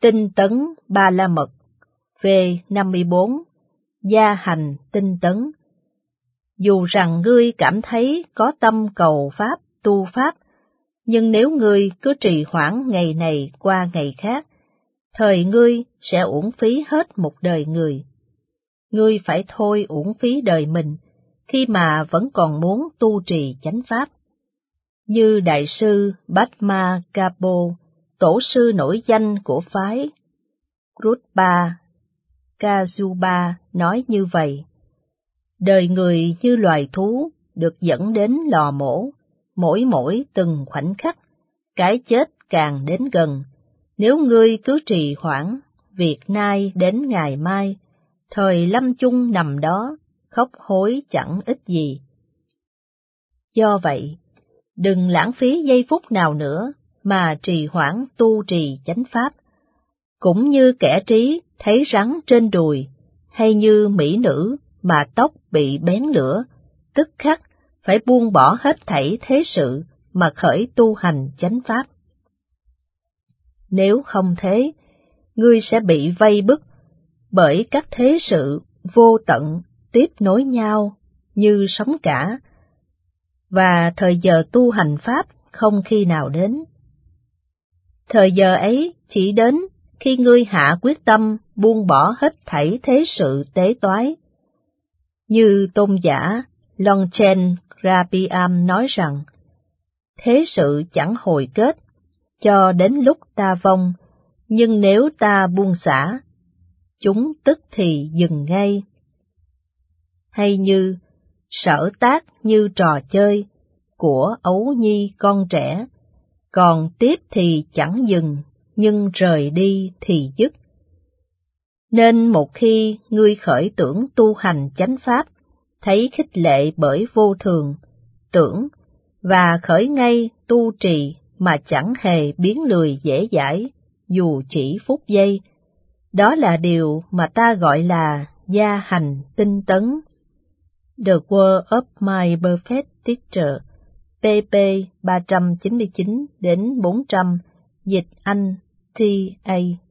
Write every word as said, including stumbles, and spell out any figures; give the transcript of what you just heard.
Tinh tấn Ba La Mật. V năm mươi bốn. Gia hành tinh tấn. Dù rằng ngươi cảm thấy có tâm cầu Pháp, tu Pháp, nhưng nếu ngươi cứ trì hoãn ngày này qua ngày khác, thời ngươi sẽ uổng phí hết một đời người. Ngươi phải thôi uổng phí đời mình, khi mà vẫn còn muốn tu trì chánh Pháp. Như Đại sư Padmakabha, tổ sư nổi danh của phái Rupa Kajuba nói như vậy: đời người như loài thú được dẫn đến lò mổ, mỗi mỗi từng khoảnh khắc, cái chết càng đến gần. Nếu ngươi cứ trì hoãn, việc nay đến ngày mai, thời lâm chung nằm đó, khóc hối chẳng ích gì. Do vậy, đừng lãng phí giây phút nào nữa mà trì hoãn tu trì chánh Pháp. Cũng như kẻ trí thấy rắn trên đùi, hay như mỹ nữ mà tóc bị bén lửa, tức khắc phải buông bỏ hết thảy thế sự mà khởi tu hành chánh Pháp. Nếu không thế, ngươi sẽ bị vây bức bởi các thế sự vô tận tiếp nối nhau như sóng cả, và thời giờ tu hành Pháp không khi nào đến. Thời giờ ấy chỉ đến khi ngươi hạ quyết tâm buông bỏ hết thảy thế sự tế toái. Như tôn giả Longchen Rabiam nói rằng, thế sự chẳng hồi kết, cho đến lúc ta vong, nhưng nếu ta buông xả, chúng tức thì dừng ngay. Hay như sở tác như trò chơi của ấu nhi con trẻ, còn tiếp thì chẳng dừng, nhưng rời đi thì dứt. Nên một khi ngươi khởi tưởng tu hành chánh Pháp, thấy khích lệ bởi vô thường, tưởng, và khởi ngay tu trì mà chẳng hề biến lười dễ dãi, dù chỉ phút giây, đó là điều mà ta gọi là gia hành tinh tấn. The Word of My Perfect Teacher, pp ba trăm chín mươi chín đến bốn trăm, dịch Anh, T A